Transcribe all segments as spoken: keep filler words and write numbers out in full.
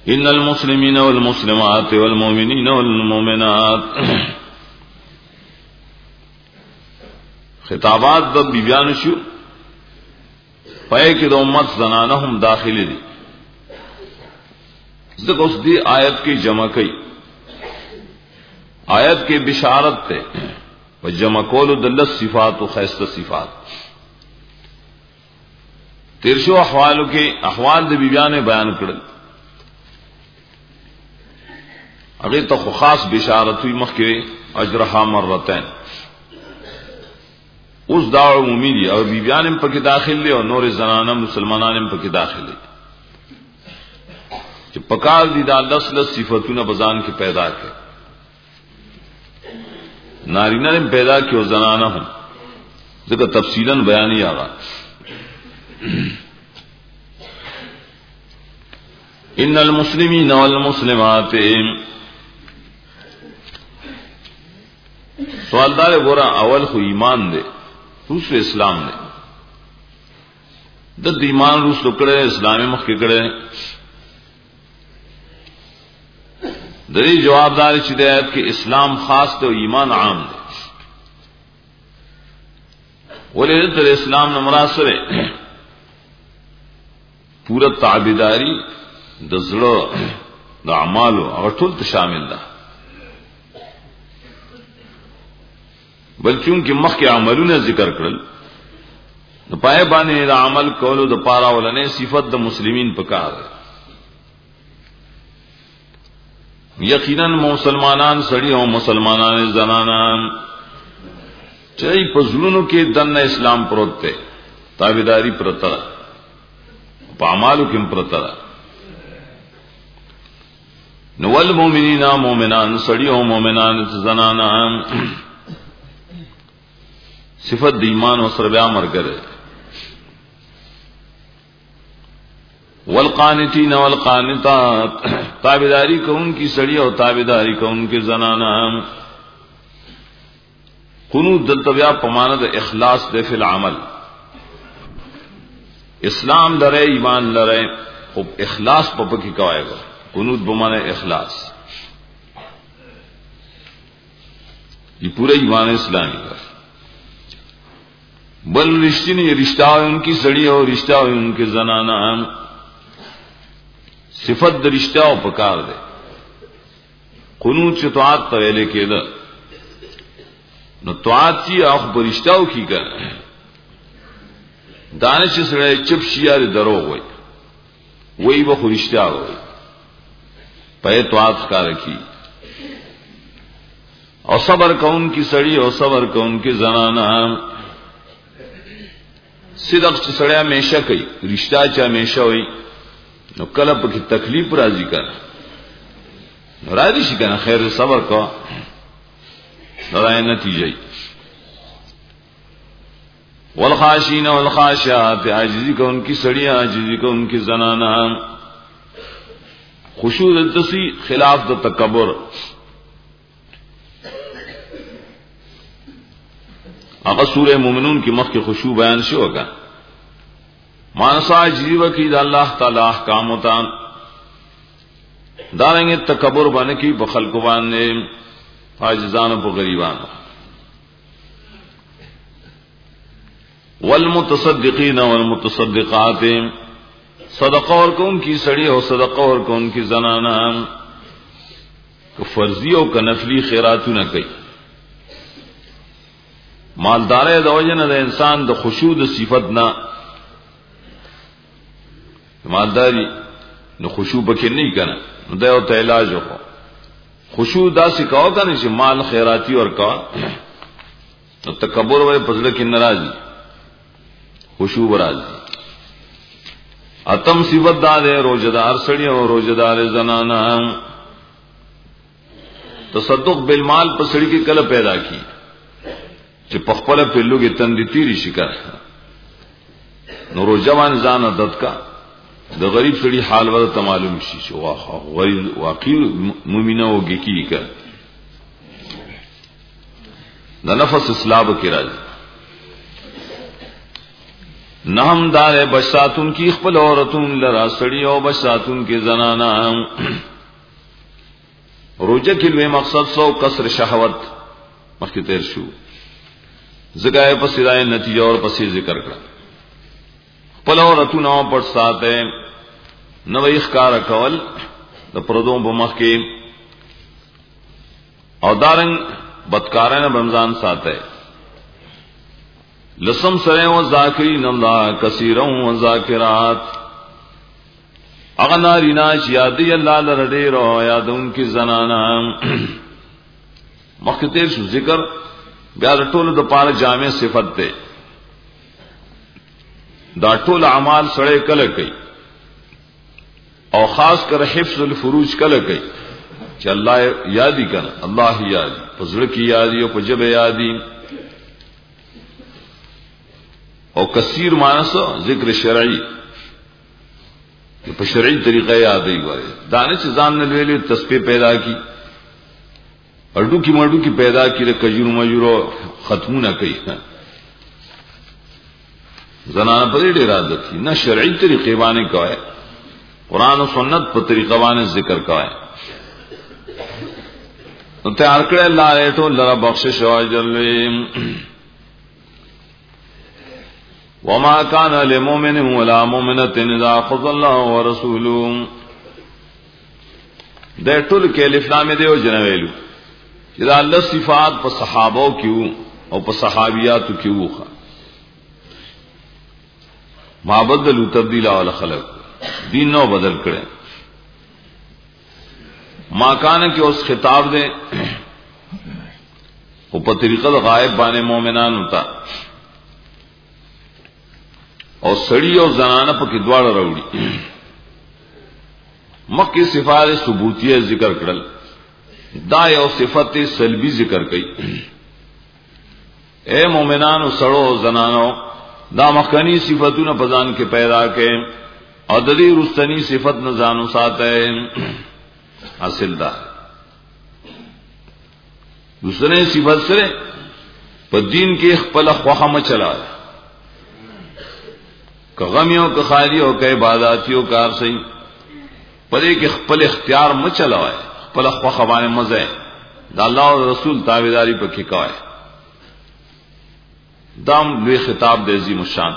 ان المسلمین والمسلمات والمؤمنین والمؤمنات. خطابات د بیان شو پای کې د امت زنانه هم داخلي دي. ځکه اوس دی آیت کې جمع کړي. آیت کې بشارت ته و جمع کول د لس صفات او خاصه صفات. تیرشو احوالو کې احوال د بیان بیان کړل. هغه ته خاص بشارت وي مخکې اجرها مرتين. اوس دا عمومي دي او بیان هم پکې داخل دي او نور زنانه مسلمانان هم پکې داخل دي چې پکار دي دا لس لس صفاتونه بزان کې پیدا کړي. نارینه هم پیدا کړي او زنانه هم. ځکه تفصیلا بیان یې آغا. ان المسلمین والمسلمات. سوالدار ګورا اول خو ایمان دی، روس اسلام دی. د ایمان روس لکړه اسلامي مخ کې کړه. د دې جوابدار چې د آیت کې اسلام خاص ته او ایمان عام دی. ولې د اسلام نه مراد سره پورا تابعداري د زړه د اعمالو او ټول ته شامل ده. بلکې چې مخکې عملونه ذکر کړل نو پای باندې د عمل کولو د پاره ولنې صفت د مسلمین پکار ده. یقینا مسلمانان سړي او مسلمانان زنانان چې په ځلونو کې دنه اسلام پروت ده، تابعداري پرته په اعمالو کې پرته ده. نو ول مومنین مومنان سړي او مومنان زنانان صفت د ایمان او سره بیا مرګره. والقانتین والقانتات تابعداری کون کی سړی او تابعداری کون کی زنانا. قنوت دلته بیا په معنا د اخلاص د فی العمل. اسلام لره ایمان لره او اخلاص په پکې کوایګو. قنوت به معنا اخلاص. یہ پورا ایمان اسلامی کا. بل رشتنی رشتہ ان کی سڑی اور رشتہ ان کے زنانہ صفت د رشتہ او پکار دے. قنوت چې طاعت ته ویلې کېده نو طاعت چې اخ برشتاو کی کړه دانش سره چپ شیار دروغ وای وای به خرشتہ وای په طاعت کار کی. او صبر کون کی سڑی او صبر کون کی زنانہ صدق چې سړی همیشه کوي رشتہ چې همیشه وي نو کله په کې تکلیف راځي کنه نو راځي شي کنه خیر صبر کا راي نتیجه. والخاشین والخاشعات عاجزی کو ان کی سړی عاجزی کو ان کی زنانہ خشوع التسی خلاف د تکبر. اگر سورہ مومنون کی مخ کی خشوع بیان شو ہوگا مانسا عجیب کی دا اللہ تعالی احکام ہوتا داریں گے تکبر بانے کی بخل کو بانے عاجزان و غریبان. والمتصدقین والمتصدقات صدقہ اور کون کی سڑی ہو صدقہ اور کون کی زنانہ کہ فرضی ہو کا نفلی خیراتو نہ کئی. مالدار د وجه نه د انسان د خشوع د صفت نه مالداری نو خشوع پکې نه کنا نو دا یو ته علاج وکړو. خشوع دا سکاو کنه چې مال خیراتی ور کا نو تکبر وای پزړه کې ناراضي خشوع راځي. اتم صفت دا ده روزدار سړی او روزدار زنانه. تصدق بالمال په سړی کې کله پیدا کی چې په خپل په لوګي تندې تیری شکر نو روزوان ځان عادت کا د غریب سړي حال ورته معلوم شي چې واه غریب واقعي مؤمنه وږي کی کا د نفس اصلاح کې راځي. نهم دار بشاتون کی خپل عورتون لرا سړی او بشاتون کی زنانا روجه کې لوی مقصد سو کسر شهوت مخکې تیر شو زګای په سیدای نتیجه اور پسې ذکر کړ خپل عورتون او پټ ساته نو ښکار کول د پردو په مخ کې او دارنګ بدکارانه رمضان ساته لسم سره و ذاکرین الله کثیرا و ذاکرات اغنا ریناش یادی الله لرډې رو یادون کی زنانا مخکې شو ذکر بیا ټول د پاره جامع صفت ده دا ټول اعمال سره کله کوي او خاص کر حفظ الفروج کله کوي چې الله یادی کنه الله یادی پزړه کی یادی او په جبه یادی او کثیر مانس ذکر شرعی په شرعی طریقه یادې غواړي دانه چې ځان نه ویلې تسبیح پیدا کی اډو کی مړو کی پیدا کی ر کجورو مجورو ختمونه کوي زنانه په دې اراده کی نه شرعی طریقې باندې کوي قران او سنت په طریقه باندې ذکر کوي نو ته ارکړه الله ته لرا بخشش او اجر وما كان لمؤمن ولا مؤمنة اذا قضى الله ورسوله د ټول کې الف لام دی او جنویلو چې دا الله صفات په صحابو کېو او په صحابياتو کېو ما بدلو تبديل او خلق دین نو بدل کړي ما کان کې اوس خطاب دی او په طریقه د غائب باندې مؤمنان ہوتا او سړی او زنانه په کې دواړه راوړي مکه صفات ثبوتیه ذکر کړل دا یو صفت سلبی ذکر کړي اے مومنانو سړو زنانو دا مخکنی صفاتونه په ځان کې پیدا کړي او د دې رستنی صفت نه ځانو ساته حاصل ده رستنی صفت سره په دین کې خپل خوخه مچلا که غمیوں که خالیوں که عباداتیوں کار صحیح پدې کې خپل اختیار م چلاوي خپل خو خوانه مزه دا الله او رسول تابعداري پکې کوي دام لوی خطاب د عظیم شان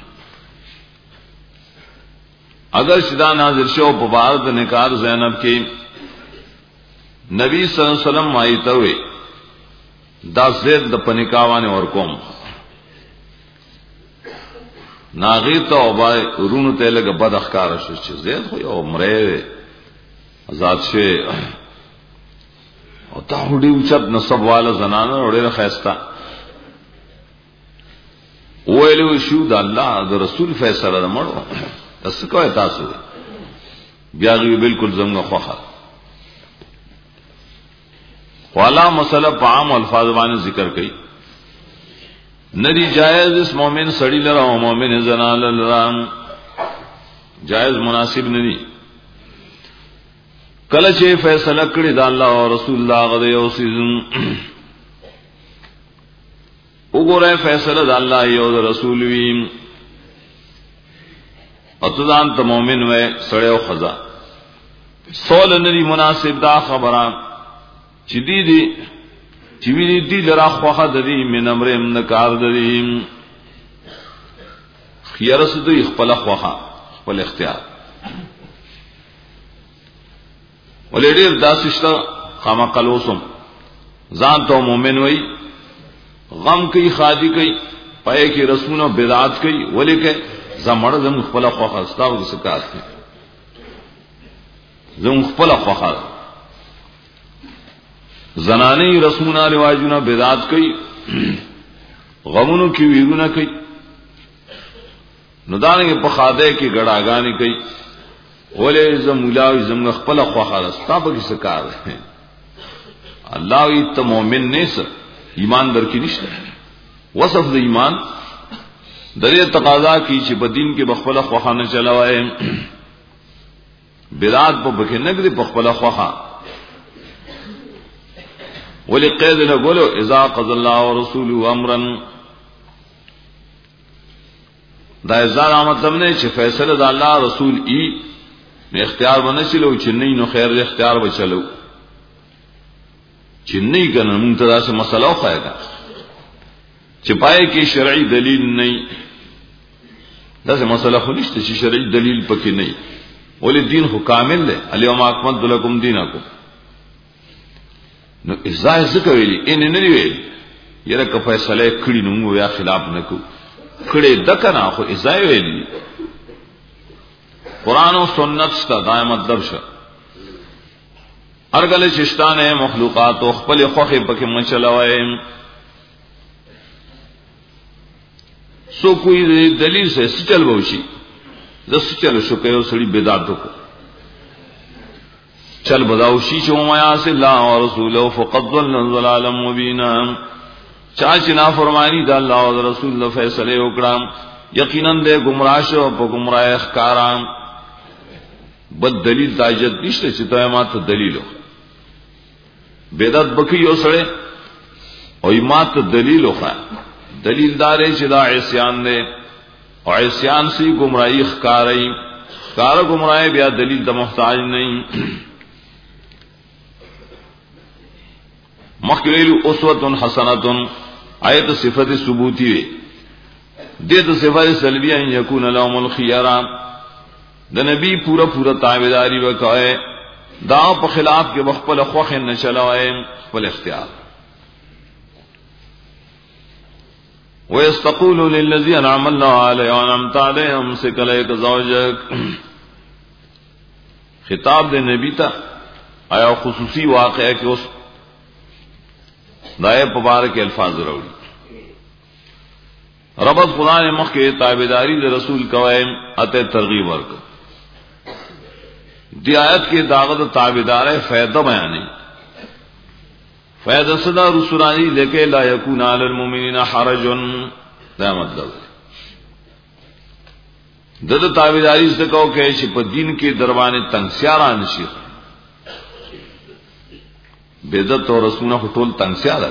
اگر شدا نازل شو په بار د نکاح زینب کې نبی صلی الله علیه وسلم آیته وي دا زید د پنیکاوانه ور کوم ناغی ته او بای ورونو ته لګه بد اخکار شو چې زید خو یو مړې آزاد شي او ته هډي اوچت نسب والا زنانه وړه خيستا ویلو شو د الله د رسول فیصله ده مړو تاسو کوی تاسو بیا غي بالکل زمغه خوخه والا مسله په عام الفاظ باندې ذکر کړي ندی جائز اس مومن سڑی لرا و مومن زنان لرا جائز مناسب ندی کله چې فیصله کړی دا الله او رسول الله غو یو سيزم وګوره فیصله دا الله یو رسول ویم اتدان ته مومن وې سړی او خزا سول ندی مناسب دا خبره چې دی دی چې وی دي لرا خوخه د دې من امر من کار د دې خيارس دوی خپل خوخه خپل اختیار ولې ډېر داسشته خامہ قلوسم ځان ته مؤمن وای غم کوي خادي کوي پای کې رسمونو بدعت کوي ولې کې زمړ زم خپل خوخه استاو د سکات زم خپل خوخه زنانی رسمونه رواجونه بدعت کوي غمونو کې ویرونه کوي نو دانګه په خاده کې ګډاګانی کوي ولې زم مولاوي زم خپل خوخه راستا به سکار الله ای ته مؤمن نیس ایمان درکې نشته وصف د ایمان دغه تقاضا کی چې په دین کې بخپل خوخه نه چلاوي بدعت په بکې نګري په خپل خوخه ولقید لغلو اذا قضى الله ورسوله امرا دا ازار مطلب نه چې فیصله د الله رسول ای نه اختیار باندې چلو چې نه نو خیر اختیار به چلو چې نه کنه موږ ته داسې مسله وخایدا چې پای کې شرعي دلیل نه داسې مسله خو نشته چې شرعي دلیل پکې نه ولې دین خو کامل دی الیوم اکملت لکم دینکم نو ازای ذکر ویلی ان نه ویلی یره که فیصله کړی نو موږ یا خلاف نکو کړي د کنه خو ازای ویلی قرآن و سنت ستا دا مطلب شو ارګل ششتانه مخلوقات او خپل خوخه پکې منچلوي سو کوئی دلیل سے سچل بوشي د سچل شو کوي سړي بدعت کو چل بداو شي چې ما یاس الله او رسوله فقد ضل ضلالا مبینا چا چې نافرمانی د الله او رسول فیصله وکړم یقینا دې گمراه شو په گمراه ښکارام بد دلیل تاجت نشته چې ته ماته دلیل بدعت بکی یو سره او ماته دلیل وخا دلیل دار چې دا عصیان نه او عصیان سی گمراهی ښکارای ښکار گمراهی بیا دلیل د محتاج نه مخکلیل اسوه حسنه آیت صفت ثبوتی وی دې ته صفات سلبیه ان یکون لهم الخيار د نبی پورا پورا تابعداري وکای دا په خلاف کې خپل خوخه نه چلوي خپل اختیار ويستقول للذين انعم الله عليهم وانعمت عليهم سكليك زوجك خطاب د نبی ته آیا خصوصي واقعه کې اوس دای په بار کې الفاظ راوړي ربط قرآن مخ کې تابعداري د رسول کوي اته ترغیب ورک دی آیت کې داغت تابعدار فائدہ بیانې فائدہ صدا رسولانی لکه لا یکون علی المؤمنین حرج دا مطلب دغه تابعداري څه کو کې چې په دین کې دروانه تنگسیاران شي بدعت او رسولانه ټول تنگسیار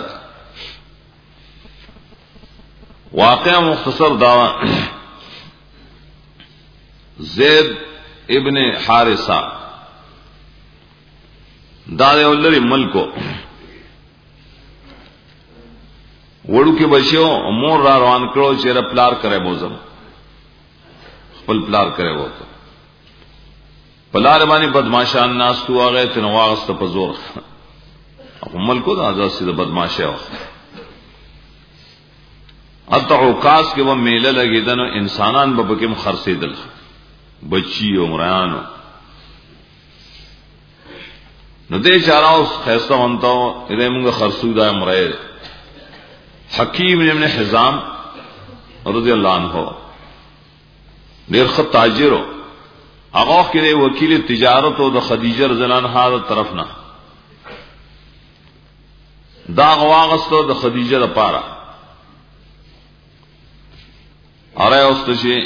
واقعہ مختصر دعوی زید ابن حارثہ دار ولری ملکو وړو کې بشو مور را روان کړو چې را پلار کرے بوزم خپل پلار کرے وته پلار باندې بدمعشان ناس تو هغه تنواغست په زور او ملکو دا ځا سید بدمعشه و اته عکاس کې و میله لګیدنو انسانان به بکم خرڅیدل بچی او مرانو نو دې چاراو خیسته وانتو دې موږ خرڅودا مرای حکیم ابن حزام رضی الله عنه ډیر ښه تاجر هغه کې وکیل تجارت او د خدیجه رضی الله عنها طرف نه دا غواغستو د خدیجه لپاره اره اوستشي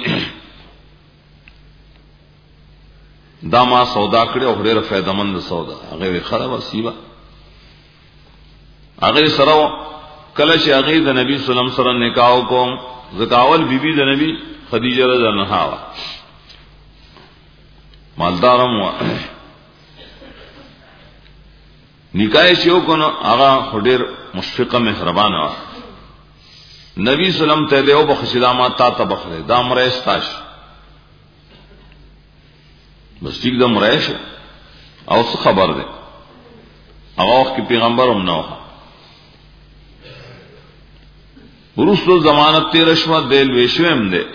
دا ما سودا کړې او ډېر فائدہ مند سودا هغه خراب وسیبه هغه سره کله چې هغه د نبی صلی الله علیه وسلم سره نکاح کوم زکاول بیبي د نبی خدیجه رضی الله عنها مالدارم و نکاح شیو کنو هغه ډېر مشفقه مهربانه و نبی صلی الله علیه وسلم ته له بخشلامات تا تبخله دا مرستاش بس ٹھیک دا مرایش او څه خبر ده هغه وخت کې پیغمبر هم نو ورسو ضمانت تیر شوا دل وشوم ده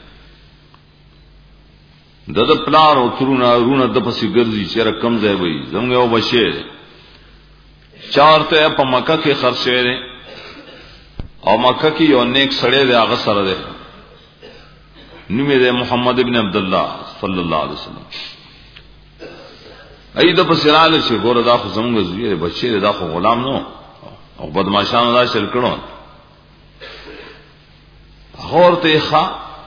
دغه پلار او ترونه رونه د پسې ګرځي چې رقم ځای وي زموږ یو بشه چارته په مکه کې خرڅې ده او مکه کې یو نیک سړی دی هغه سره ده نوم یې محمد ابن عبد الله صلی الله علیه وسلم ایدا په سراله چې ګوره دا خو زموږ زوی بچی دا خو غلام نو او بدمعشان دا شل کړو اورته ښا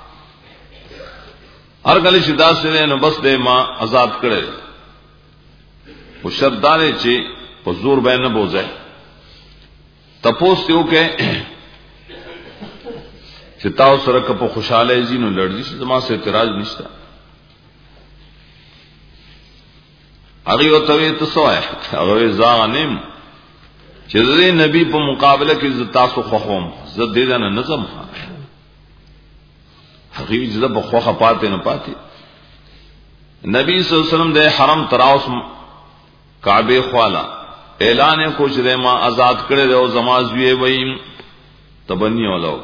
هر کله چې دا سره نو بس دې ما آزاد کړي او شردانه چې په زور باندې نه بوزه تپوس ته وکه چې تاسو سره په خوشاله زینو لړځي زما سره اعتراض نشته. هغه یو توی ته سوای هغه ځانم چې د نبی په مقابله کې ز تاسو خوخوم زه دې نه نظم هغه چې په خوخه پاتې نه پاتې. نبی صلی الله علیه وسلم د حرم تراوس کعبه خوالا اعلان کو چې ما آزاد کړی او زماز وی ویم تبنی ولو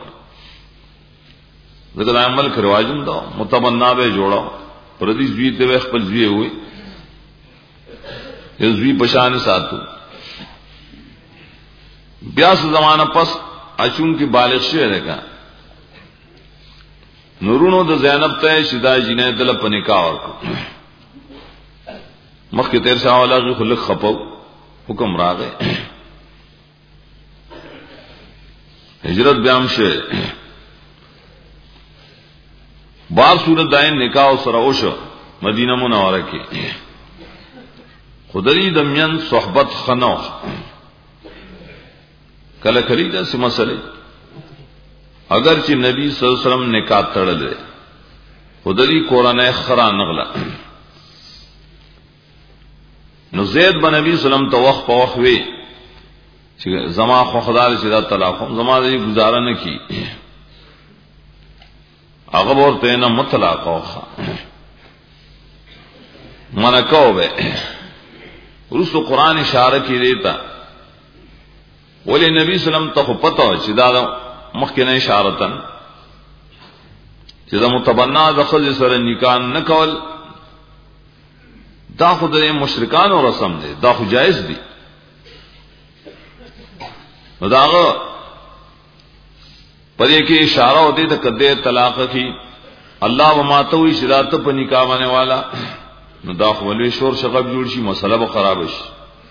دغه عمل کرواجم دا متبنا به جوړاو پردي زوی ته خپل زوی وي یو زوی پشان ساتو بیا څه زمانہ پس اچون کی بالغ شوه لگا نورونو د زینب ته شدا جنې دل په نکاح ورکو مخکې تیر شاه علاوه خلق خپو حکم راغې هجرت بیام شه بار صورت داین نکاح سره وشو مدینه منوره کې خدای دمین صحبت خنو کله کلی دا سم مسئله اگر چې نبی صلی الله علیه وسلم نکاح تړل خدای قرآن خرا نغلا نو زید بن نبی صلی الله علیه وسلم توخ په وخت وی چې زما خو خدای چې دا طلاق زما دې گزاره نه کی هغه ورته نه مطلق اوخه منا کوبه رسو قرآن اشاره کی دیتا ولی نبی صلی اللہ علیہ وسلم ته پته چې دا مخکنه اشارتن چې دا متبنا د خځې سره نکاح نه کول دا خو د مشرکان او رسم دی دا خو جائز دی نو داغه پدې کې اشاره ہوتی ته کده طلاق کی الله وما توي شرات په نکاح باندې والا نو دا خو ولې شور شغب جوړ شي مسله به خراب شي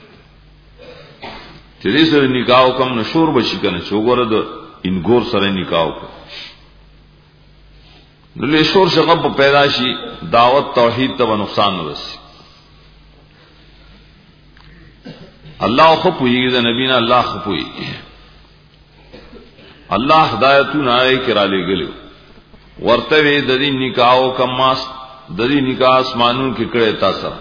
چې دې سره نکاح کوم نو شور بشي کنه چې وګوره د انګور سره نکاح وکړه نو له شور شغب پیدا شي دعوت توحید ته نقصان ورسي الله خو پویږي د نبی نه الله خو پویږي الله هدایتونه آئے کرا لګلو ورته وی د دې نکاح کوم ماس د دې نکاح اسمانونو کې کړه تاسو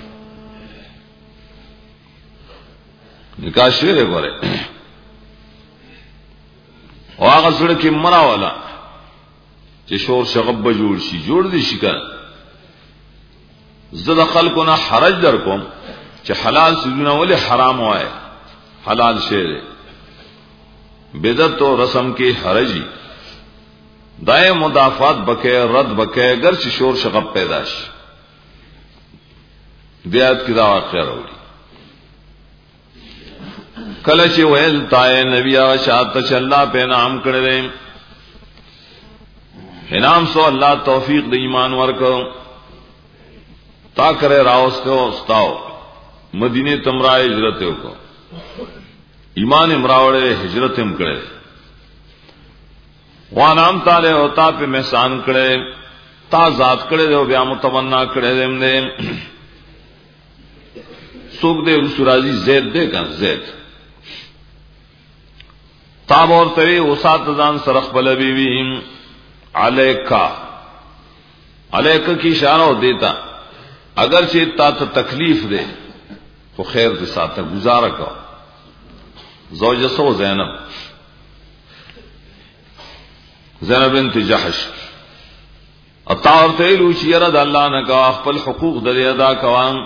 نکاح شوه غره او هغه سره کې مرا والا چې شور شغب جوړ شي جوړ دي شي کا زړه خلکونه حرج در کوم چې حلال سيزونه ولې حرام وای حلال شی دی بدعت او رسم کې حرجي دای مدافعات بکې رد بکې اگر چې شور شغب پیدا شي بیات کی دا واقع راوړي کله چې ویل تای نبی او شاعت چې الله په نام کړل انعام سو الله توفیق د ایمان ورکو تا کرے راوس کو استاو مدینے تمرا ہجرت کو ایمان امراوڑے ہجرت ہم کرے وہاں نام تالے ہوتا پہ محسان کرے تا ذات کرے دے بیا متمنا کرے دے دے سوک دے رسولازی زید دے کا زید تاب اور تری وسات زان سرخ بل بیوی علیکا علیکا کی اشارہ دیتا اگر چیت تا تکلیف دے تو خیر کے ساتھ گزارا کا زوجہ سو زینب زینب بنت جحش اطاور تیلو چی یرد اللہ نکا خپل حقوق دے ادا کوان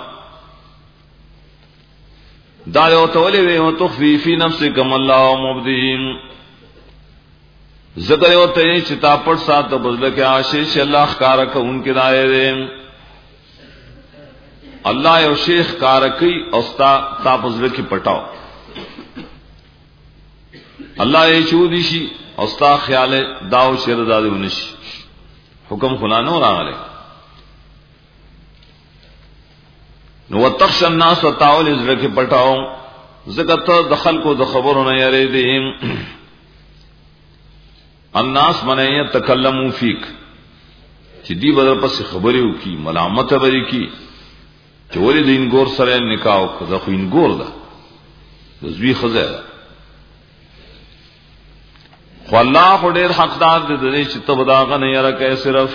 دایو تولی وی تخفی فی نفسک ما اللہ مبدین ذکر یو تے چتا پڑ ساتھ بدل کے آشیش اللہ خکارا کا ان کے دائے دے اللہ یو شیخ کارکی اوستا تا بدل کی پٹاو اللہ یہ چودی شی اوستا خیال داو شیر دادی ونش حکم خلانو راغلے نو تخش الناس وتاول ذکر کی پٹاو ذکر دخل کو د خبروں نہ یری دیم الناس من یتکلموا فیک چې دی بدر پس خبرې وکي ملامت بری کی چې ولې دین ګور سره نکاح وکړه خو ان ګور ده زوی خزه خو الله خو ډېر حقدار دی چې ته بداغه نه یره کې صرف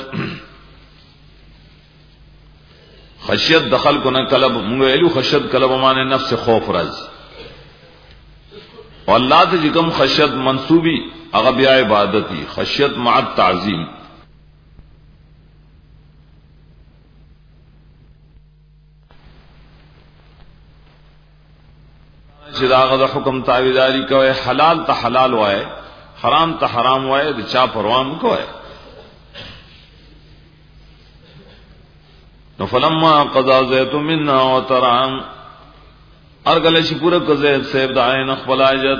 خشیت دخل کو نه کلب موږ ویلو خشیت کلب معنی نفس خوف راځي او الله ته کوم خشیت منسوبي هغه بیا عبادتي خشیت مع التعظیم چې داغه د حکم تابعداري کوي حلال ته حلال وای حرام ته حرام وای د چا پروا م کوي نو فلما قضا زيد منا وترام ارغل شي پورا قضا صاحب د عین خپل حاجت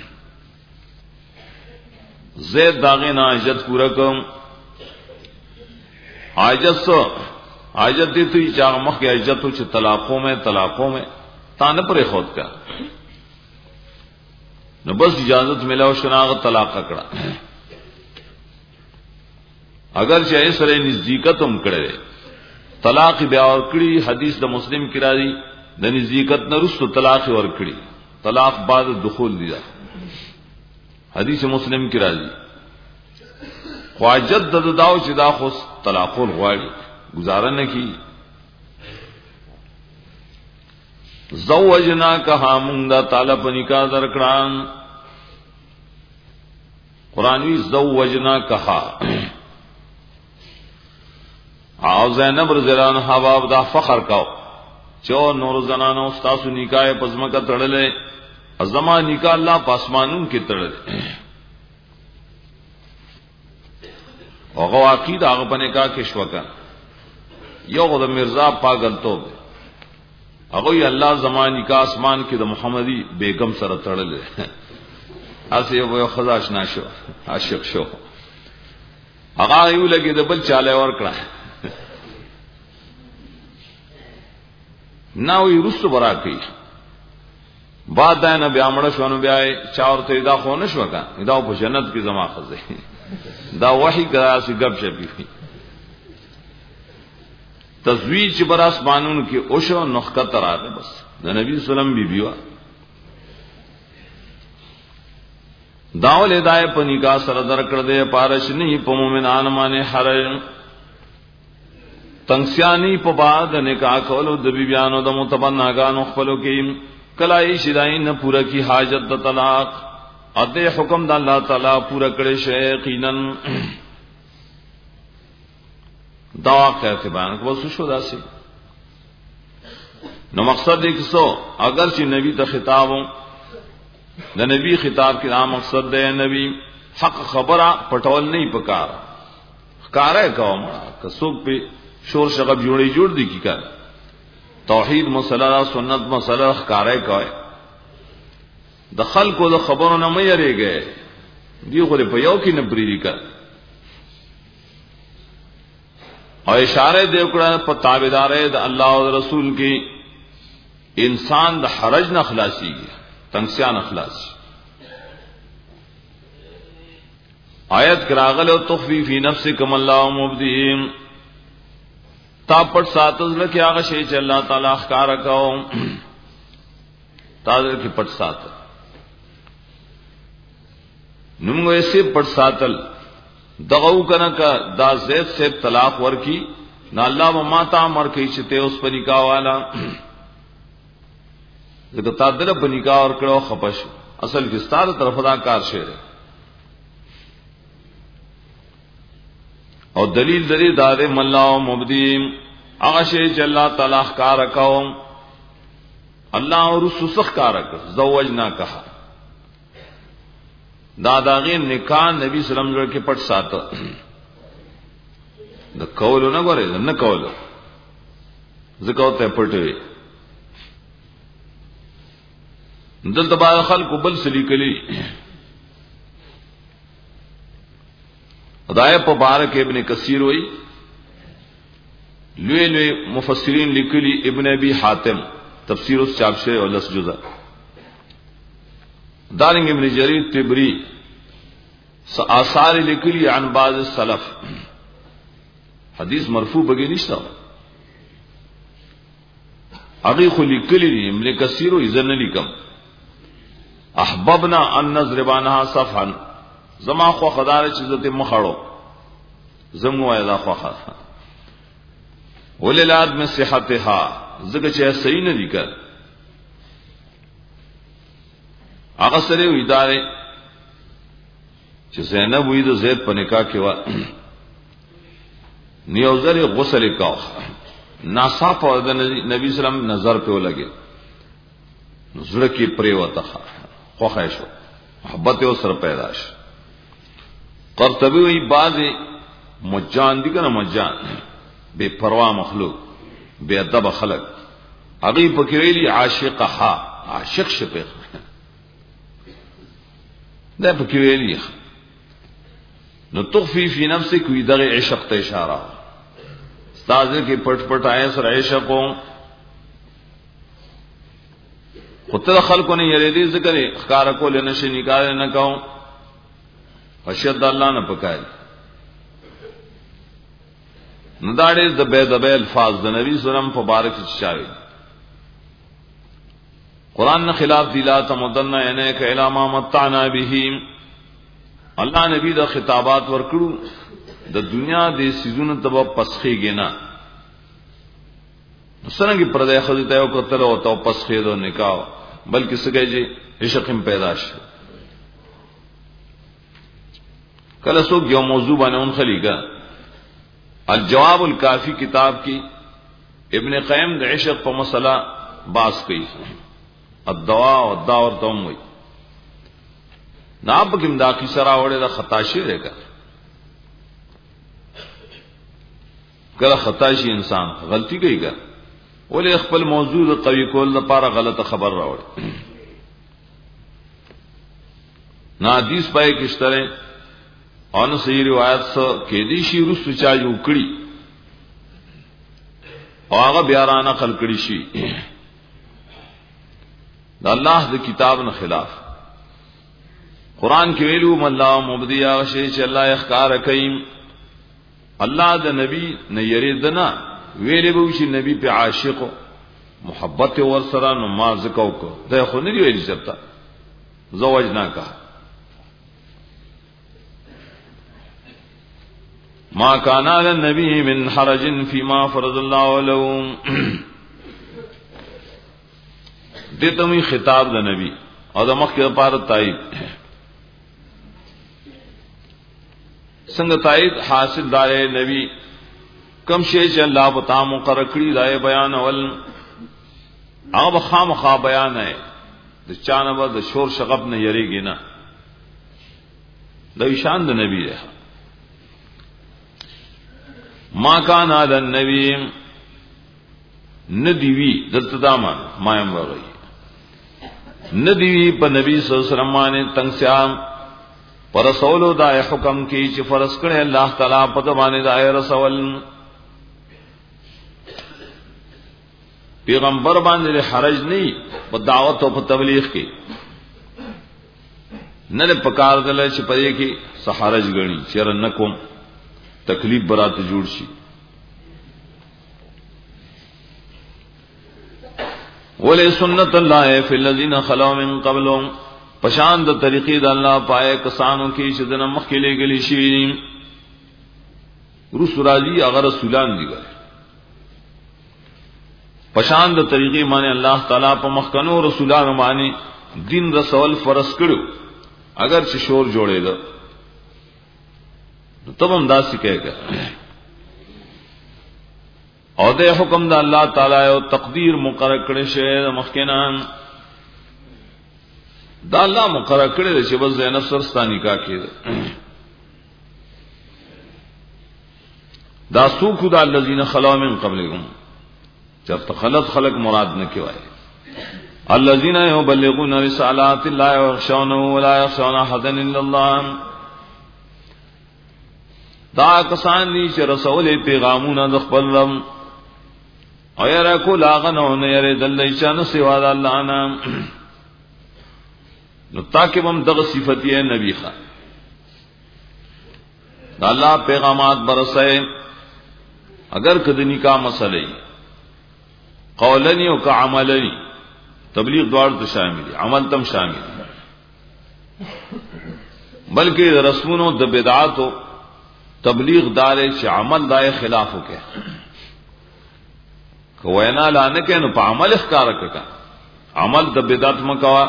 زید داغه نه حاجت پورا کوم حاجت سو حاجت دي ته چا مخ کې حاجت او چې طلاقوں میں طلاقوں میں تانه پر خود کا نو بس اجازت ملاو شناغ طلاق کړه اگر چې سره نزدېکت هم کړي طلاق بیا ور کړی حدیث د مسلم کې راځي د نزدېکت نه رسو طلاق ور کړی طلاق بعد دخول دی حدیث مسلم کې راځي خواجت د داو چې دا خو طلاق غواړي گزاره نه کی زوجنا کها مونږ دا تعالی په نکاح درکړان قران وی زوجنا کها او زینب رضی الله عنها باب دا فخر کاو چو نور زنانو استاد نکاح پزماکه تړلې ازما نکاح الله پاسمانون کې تړلې هغه عقیده هغه په نکاح کې شوکا یو غو د مرزا پاگل توب هغه ی الله زمانی کا اسمان کې د محمدي بیگم سره تړل اسی یو خداش ناشو عاشق شو هغه یو لګي د بل چاله ور کړه نو یې رسو برا کوي بعد نه بیا مړ شونو بیا چاورته دا خو نه شو کا دا په جنت کې زما خزه دا وحی کرا سی گپ شپی تزویج بر اسمانون کې اوشو نخکه تراغه بس د نبی سلام بی بیوا داول هدايه په نگاه سره درکړه دې پارش نه په مؤمنان باندې حرج تنگسیانی په بعد نکاح کولو د بیبیانو د متبناګانو خپلو کې کلای شیدای نه پورا کی حاجت د طلاق اته حکم د الله تعالی پورا کړي شي یقینا دوا کہتے بیان کو شو داسي نو مقصد دې کسو اگر چې نبی ته خطاب د نبی خطاب کې عام مقصد دی نبی حق خبره پټول نه پکار ښکارا کوم کسو په شور شغب جوړي جوړ دي کی کار توحید مسله سنت مسله ښکارا کوي د خلکو د خبرو نه مې یریږي دی خو په یو کې نه بریری کا او اشاره دې وکړه په تابعدارې د الله او رسول کې انسان د حرج نه خلاصي تنگسیان اخلاص آیت کراغل او تخفی فی نفسکم الله مبدیم تا پټ ساتل لکه هغه شی چې الله تعالی ښکارا کوم تا دې کې پټ ساتل نومو ایسے پټ ساتل دغو کنه کا دا زید سے طلاق ورکی نہ اللہ و ماتا مر کئی چتے اس پر نکاح والا ذکر تا دل پر نکاح اور کڑو خپش اصل کی ستار طرف دا کار شعر اور دلیل دلیل دار ملا و مبدیم اغشی چ اللہ تعالی کار قوم اللہ اور سسخ کار زوجنا کہا داداغی نکاح نبی صلی اللہ علیہ وسلم کے پٹ ساتھ دا کولو نہ گورے نہ کولو زکوتے پٹوی دل تبا خلق بل سلی کلی خدای په بارک ابن کثیر وئی لوی لوی مفسرین لکلی ابن ابی حاتم تفسیر اس چاپشے اور لس جزا دارنگ ابن جریر تبری آثار لکلی عن بعض السلف حدیث مرفوع بگی نشتا اگی خو لکلی دی ابن کثیر و ازن لکم احببنا ان نضربانها صفحا زما خو خدای چې زته مخړو زمو ایدا خو خاصه وللاد من صحتها زګه چې صحیح نه دي کړ هغه سره وې ادارې چې زینب وې د زید په نکاح کې و نیوزر غسل کاو ناصاف او د نبی سلام نظر په ولګي زړه کې پرې وته خو خایشو محبت او سر پیدا شي قرطبی وی بعض مجان دي کنه مجان بے پروا مخلوق بے ادب خلق هغه پکې ویلي عاشقها عاشق شپه دا پکې ویلي نو تخفي فی نفسک وی دغه عشق ته اشاره استاد کې پټ پټ آئے سره عشقو خطر خلقوں نے یریدی ذکر اخکار کو لینا سے نکالے نہ کہوں خشیت اللہ نہ پکائے نداڑے دبے دبے الفاظ د نبی سلام مبارک چاوی قرآن نے خلاف دیلا تمدن عینیک الی ما متعنا به اللہ نبی دا خطابات ورکړو د دنیا د سيزونو تبا پسخیږي نه سرنګ پردې خزته یو کتل او تو پسخې دو نکاح بلکې سګي جی عشق هم پیدا شي کله سو یو موضوع باندې اون خلیګا الجواب الکافی کتاب کی ابن قیم د عشق په مسله باس کوي الدواء والدواء ورته وي ناب کوم دا کی سرا وړه د خطا شي رګه کله خطا شي انسان غلطی کوي ولې خپل موضوع د قوی کول لپاره غلطه خبر راوړي نا حدیث پای کشتره ان صحیح روایت سره کې دي شی رسو چا یو کړي او هغه بیا را نقل کړي شي د الله د کتاب نه خلاف قران کې ویلو مله مبدیا شی چې الله اخکار کوي الله د نبی نه یریدنا ویلې به شي نبی په عاشق محبت ور سره نو ما زکاو کو دا خو نه دی ویل چرته زوجنا کا ما کان علی النبی من حرج فيما فرض الله له دته می خطاب د نبی او د مخ کې لپاره تایید څنګه تایید حاصل دار نبی کم شی چې الله پتا مقرر کړی دای بیان اول هغه خامخا بیان ہے د چانه د شور شغب نه یریږي نه د شان د نبی ده ما کان علی النبی ندیوی دلته دامان مایم وغی ندیوی په نبی صلی الله علیه وسلم باندې تنگ سیام پر رسولو دا حکم کی چې فرض کړي الله تعالی په باندې دا رسول پیغمبر باندې حرج نه په دعوت او په تبلیغ کې نه له پکار دل چې پدې کې سحرج غني چیر نه کوم تکلیف برات جوړ شي ولې سنت الله فی الذین خلو من قبلهم پشان د طریقې د الله پائے کسانو کې چې د مخ کې لګلی شي رسول راځي هغه رسولان دي ګره پشان د طریقې معنی الله تعالی په مخکنو رسولانو باندې دین رسول فرض کړو اگر چې شور جوړې ده نو تب هم داسې کېږي او د حکم د الله تعالی او تقدیر مقرر کړی شی د مخکنان دا الله مقرر کړی چې بس زینب سره ستانی کا کېده دا سوق د الذین خلو من قبلهم جب تخلط خلق مراد نہ کیوائے الذين يبلغون رسالات الله ويخشونه ولا يخشون احدا الا الله دا کسان دي چې رسول پیغامونه د خپل رب او یې کو لاغنه نه یې دلای شان سوا د الله نام نو تاکي هم دغه صفت یې نبی ښا دا الله پیغامات برسه اگر کدی نکاح مسئله قولنی او کا عملنی تبلیغ دوار تو شامل عمل تم شامل بلکہ رسمونو د بدعاتو تبلیغ دارے چې عمل دای خلاف وکړي کو وینا لانه کې نو په عمل ښکار کړه عمل د بدعت مکوا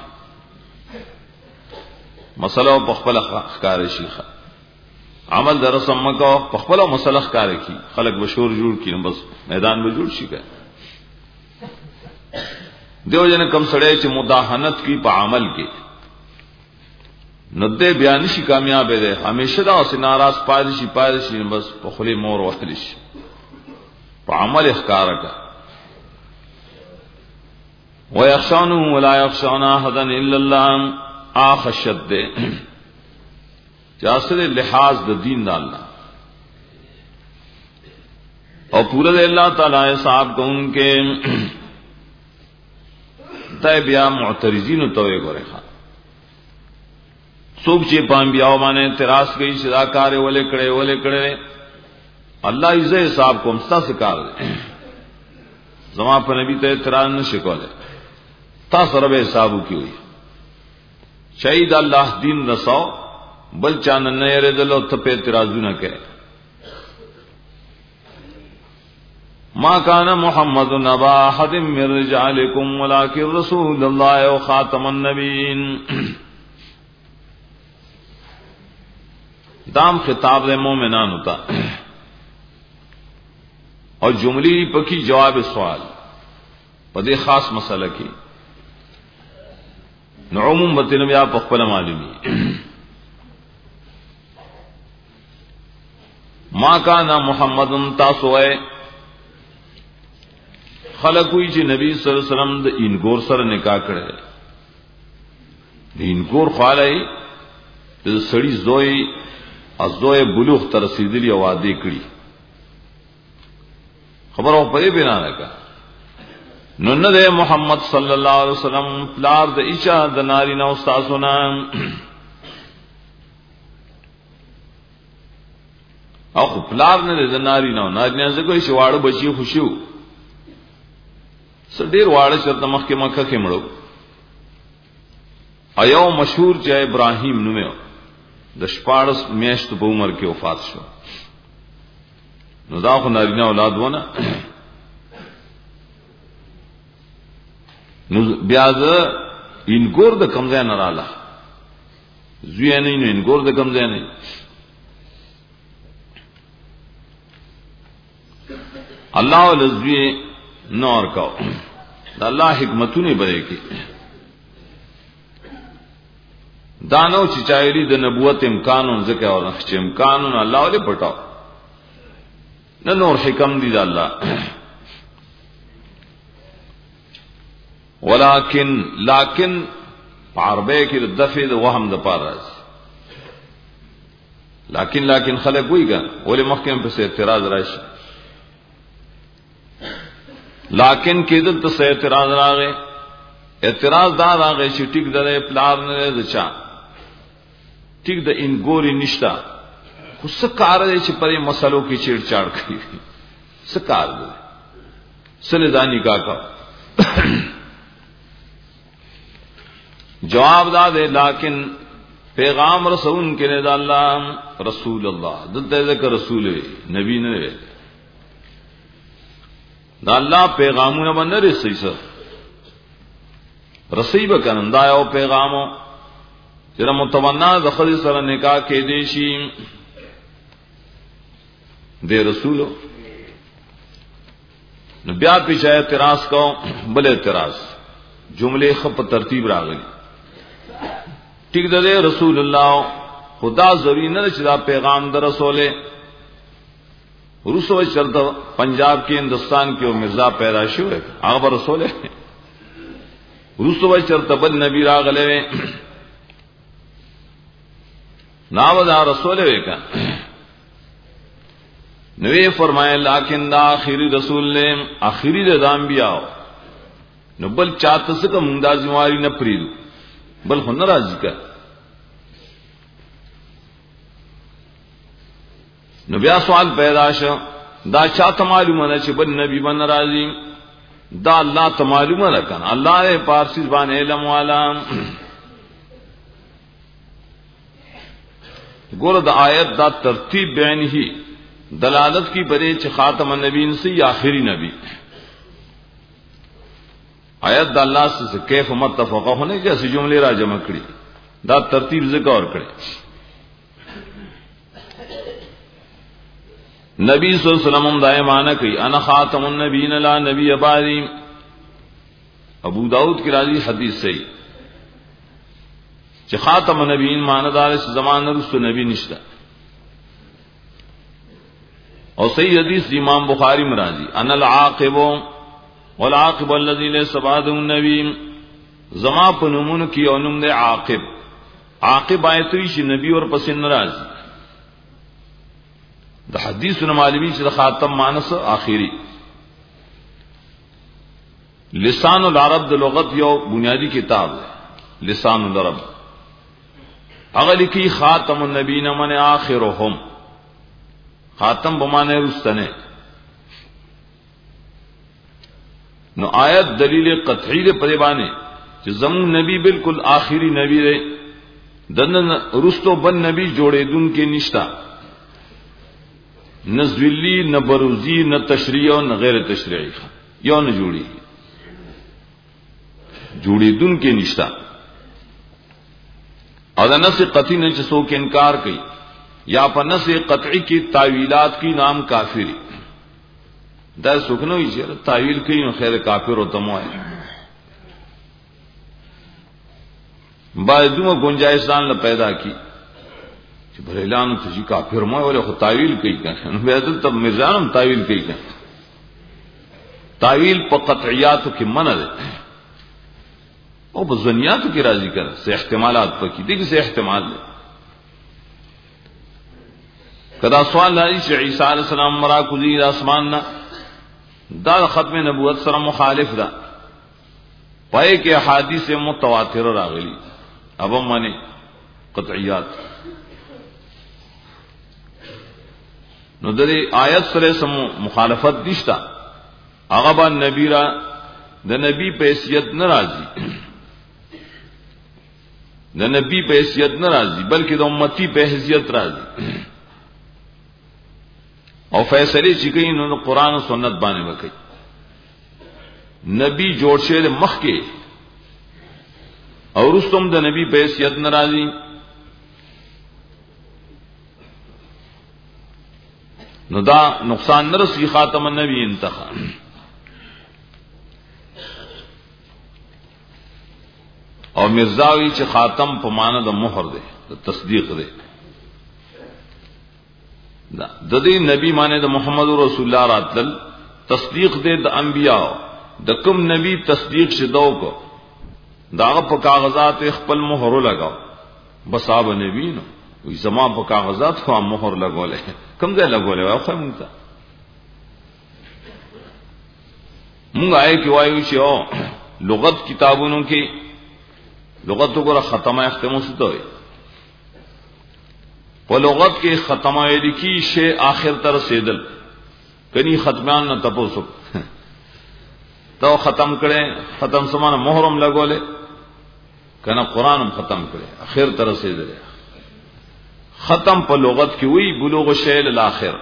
مسله په خپل ښکار شي عمل د رسم مکوا په خپل مسله ښکار کی خلک مشهور جوړ کړي بس میدان به جوړ شي کا دیو جن کم سړی چې مداهنت کی په عمل کې نده بیان شي کامیاب دی همیشه دا اوس ناراض پادشي پادشي بس په خلی مور وختلی شي په عمل اخکار کا ويخشون ولا يخشون احدا الا الله اخشد دے جاسر لحاظ د دین دا اللہ اور پورا دے اللہ تعالی صاحب کو ان کے تے بیا معترضین توے گورے خان سوک چی پان بیاو مانے اعتراض گئی صدا کارے ولے کڑے ولے کڑے اللہ عزہ صاحب کو مستا سکار دے زمان پر نبی تے اعتراض نہ شکو دے تا سرب حسابو کی ہوئی شہید اللہ دین رساو بل چان نہ یریدلو تپے اعتراض نہ کرے ما کان محمد نبا احد من رجالکم ولکن رسول اللہ و خاتم النبیین دام خطاب دے مومنان ہوتا اور جملی پکی جواب سوال پدے خاص مسئلہ کی نعوم بتن بیا پخپل معلومی ما کانا محمد تاسوئے خلق ہوئی چی نبی صلی اللہ علیہ وسلم دا انگور سر نکاح کرے انگور خوالائی دا سڑی زوئی ازوئے بلوغ ترسیدلی وعدے کری خبر ہو پدے بنا لگا نن دے محمد صلی اللہ علیہ وسلم پلار د ایچا د ناری نو استاسونا او پلار نه د ناری نو ناری نه زکه شي واړو بچي خوشو سډیر واړو شرط مخکې مکه کې مړو ایو مشهور چې ابراهیم نومه د شپارس میاشت په عمر کې وفات شو نو دا خو ناری نه اولاد ونه نو بیا ز انګور د کمزای نه رااله زوی نه نو انګور د کمزای نه الله ولزوی نور کو د الله حکمتونه بره کی دانو چې چایری د نبوت امکانون زکه او چې امکانون الله ولې پټاو نه نور حکم دی د الله ولكن لكن عربی کی دفع د وهم د پارس لكن لكن خلق وی کا ولې محکم په اعتراض راشي لكن کېدل ته اعتراض راغی اعتراض دا راغی چې ټیک درې پلار نه دچا ټیک د انګوري نشتا خو څه کار دی چې پرې مسلو کې چیړ چاړ کوي څه کار دی سره دانی کا کا جواب دا دے لیکن پیغام رسول کے نے اللہ رسول اللہ دلتے ذکر رسول نبی نے دا اللہ پیغاموں نے بندہ رسی سر رسی بکنن دا یو پیغامو جرا متمنا دخل سر نکاح کے دیشی دے رسولو بیا پیچھے اعتراض کو بل اعتراض جملے خپ ترتیب راغلی ٹھیک دے رسول اللہ خدا ضروری نہ چدا پیغام در رسولے روسو چلتا پنجاب کے ہندوستان کے مرزا پیدا شوئے آغا رسولے روسو چلتا بل نبی راغلے ناودا رسولے وے کا نوے فرمائے لیکن دا آخری رسول نے آخری دے دام بھی آؤ نو بل چاہتا سکا منداز مواری نہ پریدو بل خو ناراضی کا نو بیا سوال پیدا شو دا چاہتا معلوم ہے چې بل نبی بن ناراضی دا اللہ تا معلوم ہے کنا اللہ نے پارسی زبان علم والا ګور د آیت دا ترتیب بیان ہی دلالت کی بری چ خاتم النبیین سے آخری نبی آیت دا اللہ سے کیف متفقہ ہونے جیسے جملے را جمع کړي دا ترتیب ذکر اور کړي نبی صلی اللہ علیہ وسلم دائمانہ کی انا خاتم النبیین لا نبی بعدی ابو داؤد کی راضی حدیث سے کہ خاتم النبیین معنی دار اس زمانہ رسول نبی نشتا اور صحیح حدیث امام بخاری میں راضی انا العاقب والعاقب الذی لیس بعد النبی زما پنمون کی اونم دے عاقب عاقب آیتوی شی نبی اور پس ناراضی دا حدیث نے معلومی سے خاتم مانس آخری لسان العرب د لغت یو بنیادی کتاب ہے لسان العرب اگر لکھی خاتم النبیین من آخرهم خاتم بمانے رستنے نو آیت دلیل قطعی دے پریبانے کہ زمون نبی بالکل آخری نبی رے دن رستو بن نبی جوڑے دن کے نشتا نہ ذلی نہ بروزی نہ تشریع نہ غیر تشریعی یو نہ جوڑی جوڑی دن کے نشتا اور نس قطعی نے جسو کے انکار کی یا پر نس قطعی کی تعویلات کی نام کافری در سکنو ہی چیر تعویل کی خیر کافر و تموائے بعد دوں گنجائش دان نے پیدا کی بھریلان تجی کافر موئے والے خود تعویل کئی کہیں بیدل تب مرزانم تعویل کئی کہیں تعویل پا قطعیاتو کی منع دے او بزنیاتو کی راضی کر سے احتمالات پا کی دیکھ سے احتمال دے کدا سوال لازی سے عیسیٰ علیہ السلام مرا کذیر آسماننا دا ختم نبوت سر مخالف دا پائے کہ حادیث متواتر راغلی اب ہم مانے قطعیات نو دے آیت سرے سم مخالفت نشتا اغبا نبی را دا نبی پہ حیثیت ناراضی دا نبی پہ حیثیت ناراضی بلکہ دا امتی پہ حیثیت راضی اور فیصلے چکئی انہوں نے قرآن و سنت بانے بکئی نبی جوڑ شیر مخ کے اور اس تم دا نبی پہ حیثیت ناراضی نو دا نقصان نرسی خاتم النبی انتخا اور مرزاوی چ خاتم پمانہ دا مہر دے دا تصدیق دے دا دی نبی مانے دا محمد رسول اللہ راتل تصدیق دے دا انبیاء دا کم نبی تصدیق شدو کو دا پا کاغذات اخپل مہر لگاو بس آب نبی نو وی زمان پا کاغذات خواہ مہر لگو لے کم دے لگو لے واقعی مونگتا مونگ آئے کہ وائیو چی او لغت کتابونوں کی لغتوں کو ختمہ اختموں سے تو ہے وہ لغت کے ختمہ لکھی شے آخر تر سیدل کنی ختمیان نہ تپو سک تو ختم کرے ختم سمانا محرم لگو لے کنا قرآن ختم کرے آخر تر سیدل ختم پر لغت کی ہوئی بلوغ شیل الاخر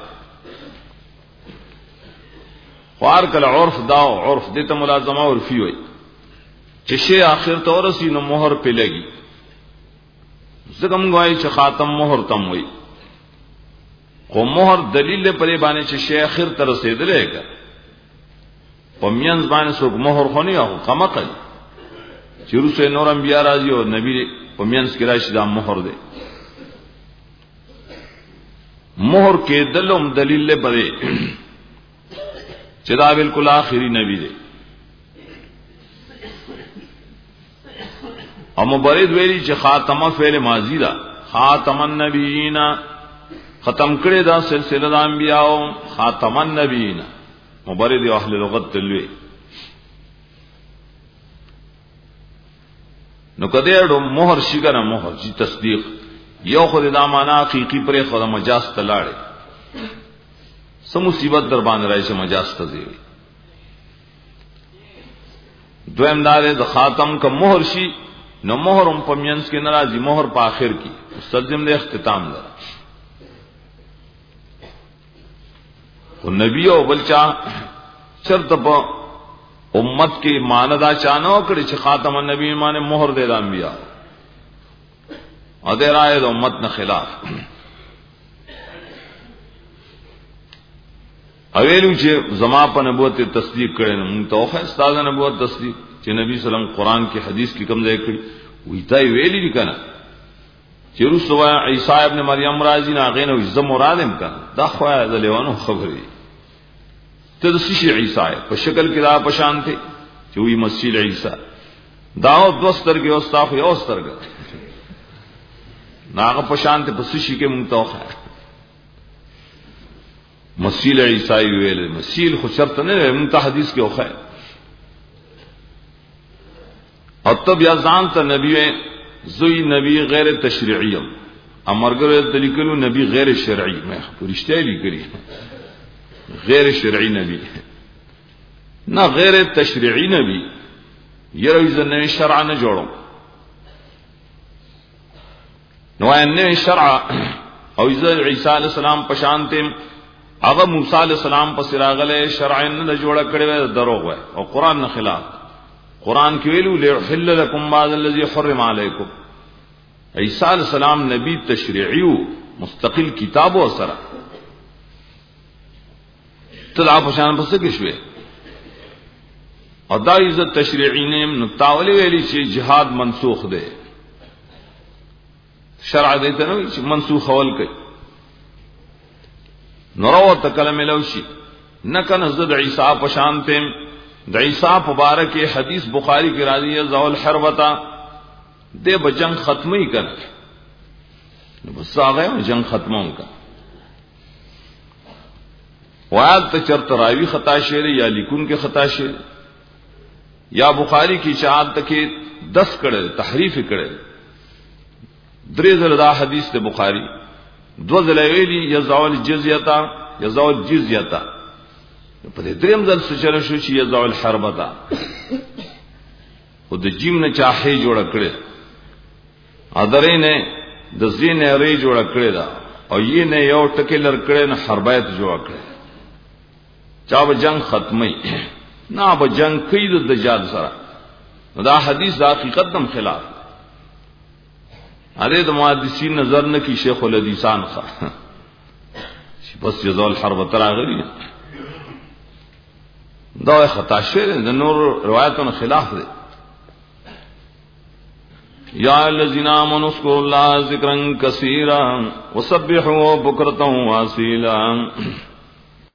خوار کل عرف داو عرف دیتا ملازمہ عرفی ہوئی چشے آخر تو رسی نو مہر پہ لگی زکم گوائی چھ خاتم مہر تم ہوئی کو مہر دلیل پرے بانے چشے آخر ترسے دلے گا پمینز بانے سوک مہر خونی آخو قمقل چرو سے نور انبیاء راضی اور نبی پمینز کی رائش دا مہر دے مہر کے دلم دلیل پرے چدا بالکل آخری نبی دے اور مبرد ویلی چھ خاتمہ فعل ماضی دا خاتم النبیین ختم کرے دا سلسلہ دا انبیاء خاتم النبیین مبرد اہل لغت تلوے نو کدے اڑو مہر شکر مہر جی تصدیق یو خود دا مانا حقیقی پرے خود مجاز تلاڑے سم مصیبت در باندھ رہے سے مجاز تزیوی دویم دارے دا خاتم کا مہر شی نو مہر ام پمینس کے ناراضی مہر په آخر کی مستلزم دے اختتام لرا او نبی او بلچا چرته په امت کې ماندا چانو کړي چې خاتم النبی معنی مہر دے د انبیاء او دے رائے د امت نه خلاف اویلو چې زما په نبوت تصدیق کړي نو مونږ ته خو استاد نبوت تصدیق چې نبی صلی الله علیه وسلم قران کې حدیث کې کوم ځای کړي وی تا ویلي دي کنه چې رسول عیسی ابن مریم راځي نه غینو زم مرادم کنه دا خو د لیوانو خبرې ته د شي عیسی په شکل کې دا پشان ته چې وی مسیح عیسی دا او دوستر کې اوستاخ یو سترګ ناغه پشان ته په شي کې مونږ ته مسیح عیسی ویل مسیح خو شرط نه مونږ ته حدیث کې اوخه او تب یا ځان ته نبی زوی نبی غیر تشریعی امرګر دلیکلو نبی غیر شرعی مې پرشته لیکلي غیر شرعی نبی نه غیر تشریعی نبی یره ځنه شرع نه جوړو نو ان شرع او ځل عیسی علی السلام پشانته هغه موسی علی السلام په سراغله شرع نه جوړه کړي دروغ وای او قران نه خلاف قرآن کی ویلو لحل لکم بعض الذی حرم علیکم عیسی علیہ السلام نبی تشریعی مستقل کتاب و سره تدعا پشان پس کشوے اور دا عزت تشریعی نے نتاولی ویلی چی جہاد منسوخ دے شرع دیتا نوی چی منسوخ اول کئی نرو تکلم لوشی نکن حضرت عیسی پشان تیم د عیسی مبارک حدیث بخاری کی راضی ہے ذو الحربتا دے بجنگ ختم ہی کر بس آ گئے جنگ ختموں کا وایت چرت راوی خطا شعر یا لکن کے خطا شعر یا بخاری کی چاہت تک دس کڑے تحریف کڑے درې زلدا حدیث تے بخاری دو زلیلی یزعو الجزیتا یزعو الجزیتا په دې دریم ځل څه چل شو چې یزعو الحربتا او د جیم نه چاهي جوړ کړي ادرې نه د زین ری جوړ کړي دا او یې نه یو ټکی لر کړي نه حربایت جوړ کړي چا به جنگ ختمي نه به جنگ کوي د دجال سره دا حدیث د حقیقت دم خلاف اره د محدثین نظر نه کی شیخ الحدیثان خا بس یزعو الحربتا راغلی دا خطا شعر د نور روایتونو خلاف دی یا الذین آمنوا اذکروا الله ذکرا کثیرا وسبحوه بکرة واصیلا